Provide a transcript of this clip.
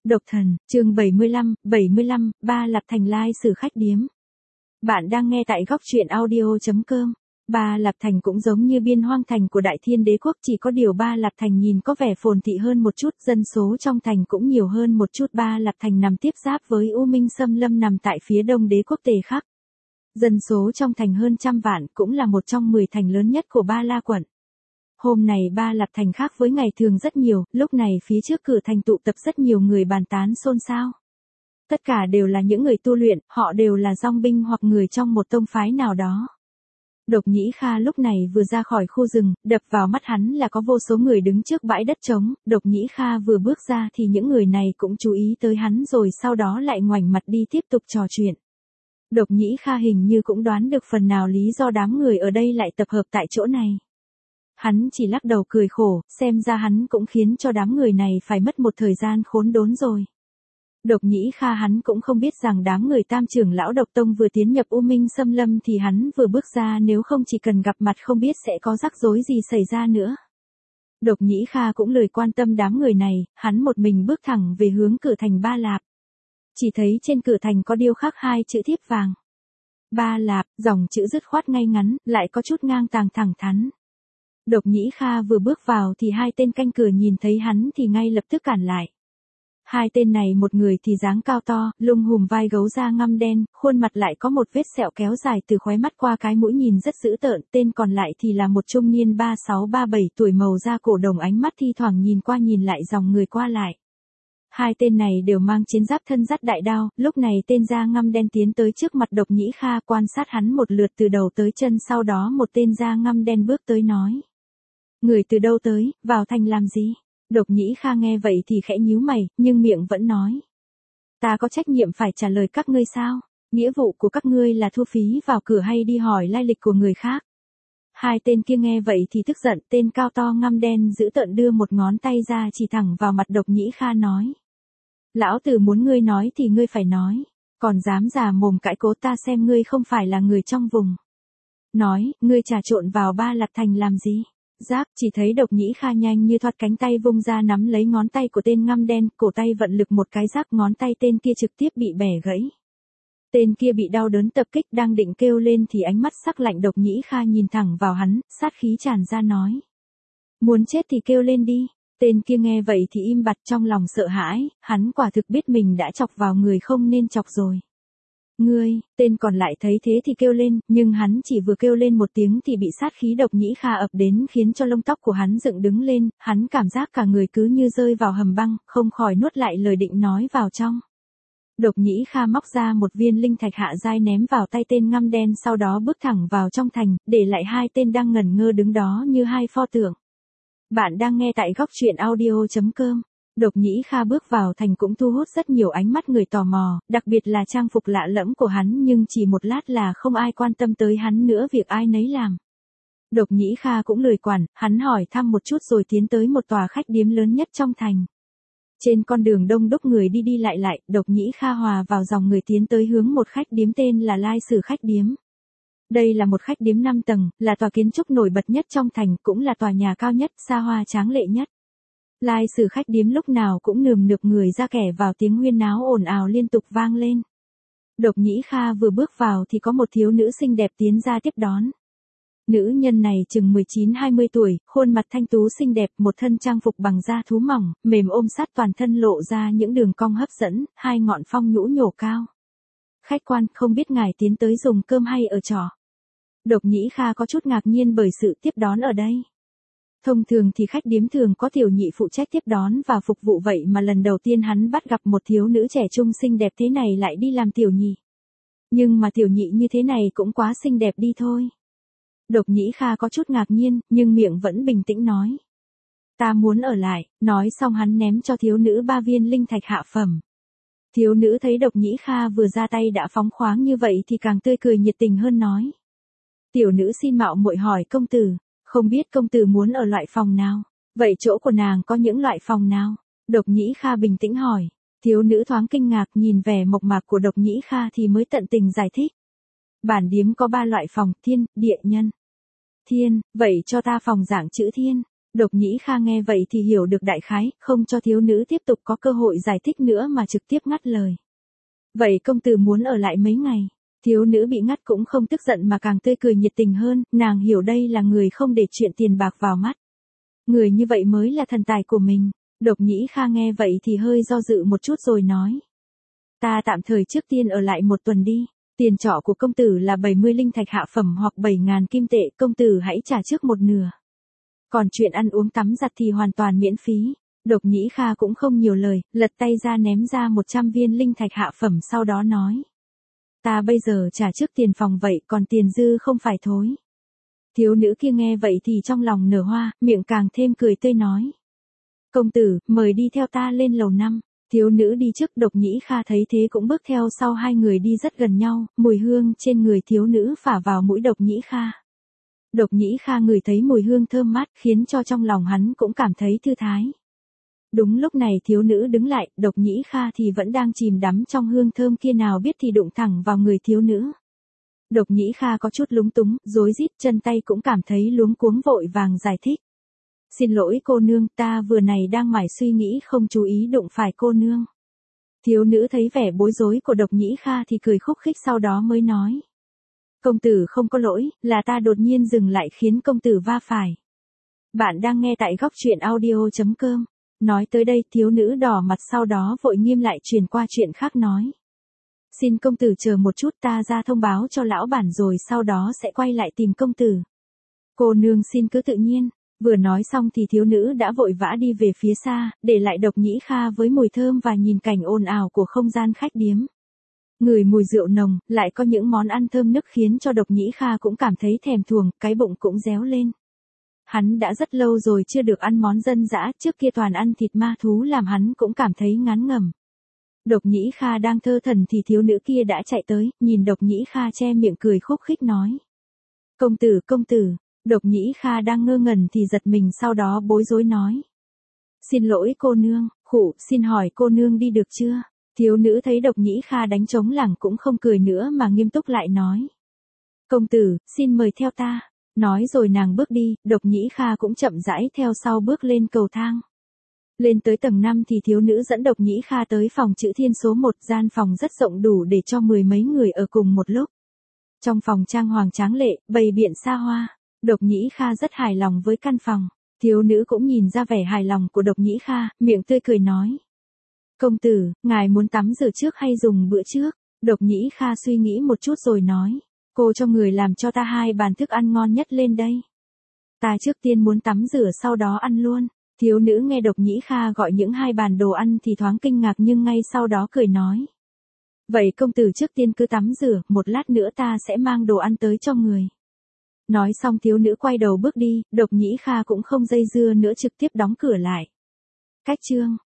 Độc Thần, chương 75, Ba Lạp Thành lai sử khách điếm. Bạn đang nghe tại góc truyện audio.com. Ba Lạp Thành cũng giống như Biên Hoang Thành của Đại Thiên Đế quốc, chỉ có điều Ba Lạp Thành nhìn có vẻ phồn thị hơn một chút, dân số trong thành cũng nhiều hơn một chút. Ba Lạp Thành nằm tiếp giáp với U Minh Xâm Lâm nằm tại phía đông đế quốc Tề Khắc. Dân số trong thành hơn 100 vạn, cũng là một trong 10 thành lớn nhất của Ba La quận. Hôm này Ba Lạp Thành khác với ngày thường rất nhiều, lúc này phía trước cửa thành tụ tập rất nhiều người bàn tán xôn xao. Tất cả đều là những người tu luyện, họ đều là dòng binh hoặc người trong một tông phái nào đó. Độc Nhĩ Kha lúc này vừa ra khỏi khu rừng, đập vào mắt hắn là có vô số người đứng trước bãi đất trống. Độc Nhĩ Kha vừa bước ra thì những người này cũng chú ý tới hắn rồi sau đó lại ngoảnh mặt đi tiếp tục trò chuyện. Độc Nhĩ Kha hình như cũng đoán được phần nào lý do đám người ở đây lại tập hợp tại chỗ này. Hắn chỉ lắc đầu cười khổ, xem ra hắn cũng khiến cho đám người này phải mất một thời gian khốn đốn rồi. Độc Nhĩ Kha hắn cũng không biết rằng đám người Tam trưởng lão Độc Tông vừa tiến nhập U Minh Xâm Lâm thì hắn vừa bước ra, nếu không chỉ cần gặp mặt không biết sẽ có rắc rối gì xảy ra nữa. Độc Nhĩ Kha cũng lười quan tâm đám người này, hắn một mình bước thẳng về hướng cửa thành Ba Lạp. Chỉ thấy trên cửa thành có điêu khắc hai chữ thiếp vàng. Ba Lạp, dòng chữ dứt khoát ngay ngắn, lại có chút ngang tàng thẳng thắn. Độc Nhĩ Kha vừa bước vào thì hai tên canh cửa nhìn thấy hắn thì ngay lập tức cản lại. Hai tên này một người thì dáng cao to, lưng hùm vai gấu da ngăm đen, khuôn mặt lại có một vết sẹo kéo dài từ khóe mắt qua cái mũi nhìn rất dữ tợn, tên còn lại thì là một trung niên 36-37 tuổi, màu da cổ đồng, ánh mắt thi thoảng nhìn qua nhìn lại dòng người qua lại. Hai tên này đều mang chiến giáp thân dắt đại đao, lúc này tên da ngăm đen tiến tới trước mặt Độc Nhĩ Kha quan sát hắn một lượt từ đầu tới chân, sau đó một tên da ngăm đen bước tới nói. Người từ đâu tới, vào thành làm gì? Độc Nhĩ Kha nghe vậy thì khẽ nhíu mày, nhưng miệng vẫn nói. Ta có trách nhiệm phải trả lời các ngươi sao? Nghĩa vụ của các ngươi là thu phí vào cửa hay đi hỏi lai lịch của người khác? Hai tên kia nghe vậy thì tức giận, tên cao to ngăm đen dữ tợn đưa một ngón tay ra chỉ thẳng vào mặt Độc Nhĩ Kha nói. Lão tử muốn ngươi nói thì ngươi phải nói, còn dám già mồm cãi cố ta xem ngươi không phải là người trong vùng. Nói, ngươi trà trộn vào Ba Lạp Thành làm gì? Giáp, chỉ thấy Độc Nhĩ Kha nhanh như thoát cánh tay vung ra nắm lấy ngón tay của tên ngăm đen, cổ tay vận lực một cái giáp, ngón tay tên kia trực tiếp bị bẻ gãy. Tên kia bị đau đớn tập kích đang định kêu lên thì ánh mắt sắc lạnh Độc Nhĩ Kha nhìn thẳng vào hắn, sát khí tràn ra nói. Muốn chết thì kêu lên đi. Tên kia nghe vậy thì im bặt, trong lòng sợ hãi, hắn quả thực biết mình đã chọc vào người không nên chọc rồi. Ngươi, tên còn lại thấy thế thì kêu lên, nhưng hắn chỉ vừa kêu lên một tiếng thì bị sát khí Độc Nhĩ Kha ập đến khiến cho lông tóc của hắn dựng đứng lên, hắn cảm giác cả người cứ như rơi vào hầm băng, không khỏi nuốt lại lời định nói vào trong. Độc Nhĩ Kha móc ra một viên linh thạch hạ giai ném vào tay tên ngăm đen, sau đó bước thẳng vào trong thành, để lại hai tên đang ngẩn ngơ đứng đó như hai pho tượng. Bạn đang nghe tại góc truyện audio.com. Độc Nhĩ Kha bước vào thành cũng thu hút rất nhiều ánh mắt người tò mò, đặc biệt là trang phục lạ lẫm của hắn, nhưng chỉ một lát là không ai quan tâm tới hắn nữa, việc ai nấy làm. Độc Nhĩ Kha cũng lười quản, hắn hỏi thăm một chút rồi tiến tới một tòa khách điếm lớn nhất trong thành. Trên con đường đông đúc người đi đi lại lại, Độc Nhĩ Kha hòa vào dòng người tiến tới hướng một khách điếm tên là Lai Sử khách điếm. Đây là một khách điếm 5 tầng, là tòa kiến trúc nổi bật nhất trong thành, cũng là tòa nhà cao nhất, xa hoa tráng lệ nhất. Lai Sử khách điếm lúc nào cũng nườm nượp người ra kẻ vào, tiếng huyên náo ồn ào liên tục vang lên. Độc Nhĩ Kha vừa bước vào thì có một thiếu nữ xinh đẹp tiến ra tiếp đón. Nữ nhân này chừng 19-20 tuổi, khuôn mặt thanh tú xinh đẹp, một thân trang phục bằng da thú mỏng, mềm ôm sát toàn thân lộ ra những đường cong hấp dẫn, hai ngọn phong nhũ nhổ cao. Khách quan, không biết ngài tiến tới dùng cơm hay ở trọ? Độc Nhĩ Kha có chút ngạc nhiên bởi sự tiếp đón ở đây. Thông thường thì khách điếm thường có tiểu nhị phụ trách tiếp đón và phục vụ, vậy mà lần đầu tiên hắn bắt gặp một thiếu nữ trẻ trung xinh đẹp thế này lại đi làm tiểu nhị. Nhưng mà tiểu nhị như thế này cũng quá xinh đẹp đi thôi. Độc Nhĩ Kha có chút ngạc nhiên, nhưng miệng vẫn bình tĩnh nói. Ta muốn ở lại, nói xong hắn ném cho thiếu nữ 3 viên linh thạch hạ phẩm. Thiếu nữ thấy Độc Nhĩ Kha vừa ra tay đã phóng khoáng như vậy thì càng tươi cười nhiệt tình hơn nói. Tiểu nữ xin mạo muội hỏi công tử, không biết công tử muốn ở loại phòng nào? Vậy chỗ của nàng có những loại phòng nào? Độc Nhĩ Kha bình tĩnh hỏi. Thiếu nữ thoáng kinh ngạc nhìn vẻ mộc mạc của Độc Nhĩ Kha thì mới tận tình giải thích. Bản điếm có 3 loại phòng, thiên, địa, nhân. Thiên, vậy cho ta phòng dạng chữ thiên. Độc Nhĩ Kha nghe vậy thì hiểu được đại khái, không cho thiếu nữ tiếp tục có cơ hội giải thích nữa mà trực tiếp ngắt lời. Vậy công tử muốn ở lại mấy ngày? Thiếu nữ bị ngắt cũng không tức giận mà càng tươi cười nhiệt tình hơn, nàng hiểu đây là người không để chuyện tiền bạc vào mắt. Người như vậy mới là thần tài của mình. Độc Nhĩ Kha nghe vậy thì hơi do dự một chút rồi nói. Ta tạm thời trước tiên ở lại một tuần đi. Tiền trọ của công tử là 70 linh thạch hạ phẩm hoặc 7.000 kim tệ, công tử hãy trả trước một nửa. Còn chuyện ăn uống tắm giặt thì hoàn toàn miễn phí. Độc Nhĩ Kha cũng không nhiều lời, lật tay ra ném ra 100 viên linh thạch hạ phẩm sau đó nói. Ta bây giờ trả trước tiền phòng vậy còn tiền dư không phải thối. Thiếu nữ kia nghe vậy thì trong lòng nở hoa, miệng càng thêm cười tươi nói. Công tử, mời đi theo ta lên lầu 5. Thiếu nữ đi trước, Độc Nhĩ Kha thấy thế cũng bước theo sau, hai người đi rất gần nhau, mùi hương trên người thiếu nữ phả vào mũi Độc Nhĩ Kha. Độc Nhĩ Kha ngửi thấy mùi hương thơm mát khiến cho trong lòng hắn cũng cảm thấy thư thái. Đúng lúc này thiếu nữ đứng lại, Độc Nhĩ Kha thì vẫn đang chìm đắm trong hương thơm kia, nào biết thì đụng thẳng vào người thiếu nữ. Độc Nhĩ Kha có chút lúng túng, rối rít, chân tay cũng cảm thấy luống cuống, vội vàng giải thích. Xin lỗi cô nương, ta vừa này đang mải suy nghĩ không chú ý đụng phải cô nương. Thiếu nữ thấy vẻ bối rối của Độc Nhĩ Kha thì cười khúc khích, sau đó mới nói. Công tử không có lỗi, là ta đột nhiên dừng lại khiến công tử va phải. Bạn đang nghe tại góc truyện audio.com. Nói tới đây thiếu nữ đỏ mặt, sau đó vội nghiêm lại chuyển qua chuyện khác nói. Xin công tử chờ một chút, ta ra thông báo cho lão bản rồi sau đó sẽ quay lại tìm công tử. Cô nương xin cứ tự nhiên. Vừa nói xong thì thiếu nữ đã vội vã đi về phía xa, để lại Độc Nhĩ Kha với mùi thơm và nhìn cảnh ồn ào của không gian khách điếm. Ngửi mùi rượu nồng, lại có những món ăn thơm nức khiến cho Độc Nhĩ Kha cũng cảm thấy thèm thuồng, cái bụng cũng réo lên. Hắn đã rất lâu rồi chưa được ăn món dân dã, trước kia toàn ăn thịt ma thú làm hắn cũng cảm thấy ngán ngẩm. Độc Nhĩ Kha đang thơ thần thì thiếu nữ kia đã chạy tới, nhìn Độc Nhĩ Kha che miệng cười khúc khích nói. Công tử, công tử. Độc Nhĩ Kha đang ngơ ngẩn thì giật mình, sau đó bối rối nói. Xin lỗi cô nương, xin hỏi cô nương đi được chưa? Thiếu nữ thấy Độc Nhĩ Kha đánh trống lảng cũng không cười nữa mà nghiêm túc lại nói. Công tử, xin mời theo ta. Nói rồi nàng bước đi, Độc Nhĩ Kha cũng chậm rãi theo sau bước lên cầu thang. Lên tới tầng 5 thì thiếu nữ dẫn Độc Nhĩ Kha tới phòng chữ thiên số 1, gian phòng rất rộng đủ để cho 10 mấy người ở cùng một lúc. Trong phòng trang hoàng tráng lệ, bày biện xa hoa. Độc Nhĩ Kha rất hài lòng với căn phòng. Thiếu nữ cũng nhìn ra vẻ hài lòng của Độc Nhĩ Kha, miệng tươi cười nói. Công tử, ngài muốn tắm rửa trước hay dùng bữa trước? Độc Nhĩ Kha suy nghĩ một chút rồi nói. Cô cho người làm cho ta 2 bàn thức ăn ngon nhất lên đây. Ta trước tiên muốn tắm rửa sau đó ăn luôn. Thiếu nữ nghe Độc Nhĩ Kha gọi những 2 bàn đồ ăn thì thoáng kinh ngạc nhưng ngay sau đó cười nói. Vậy công tử trước tiên cứ tắm rửa, một lát nữa ta sẽ mang đồ ăn tới cho người. Nói xong thiếu nữ quay đầu bước đi, Độc Nhĩ Kha cũng không dây dưa nữa trực tiếp đóng cửa lại. Cách chương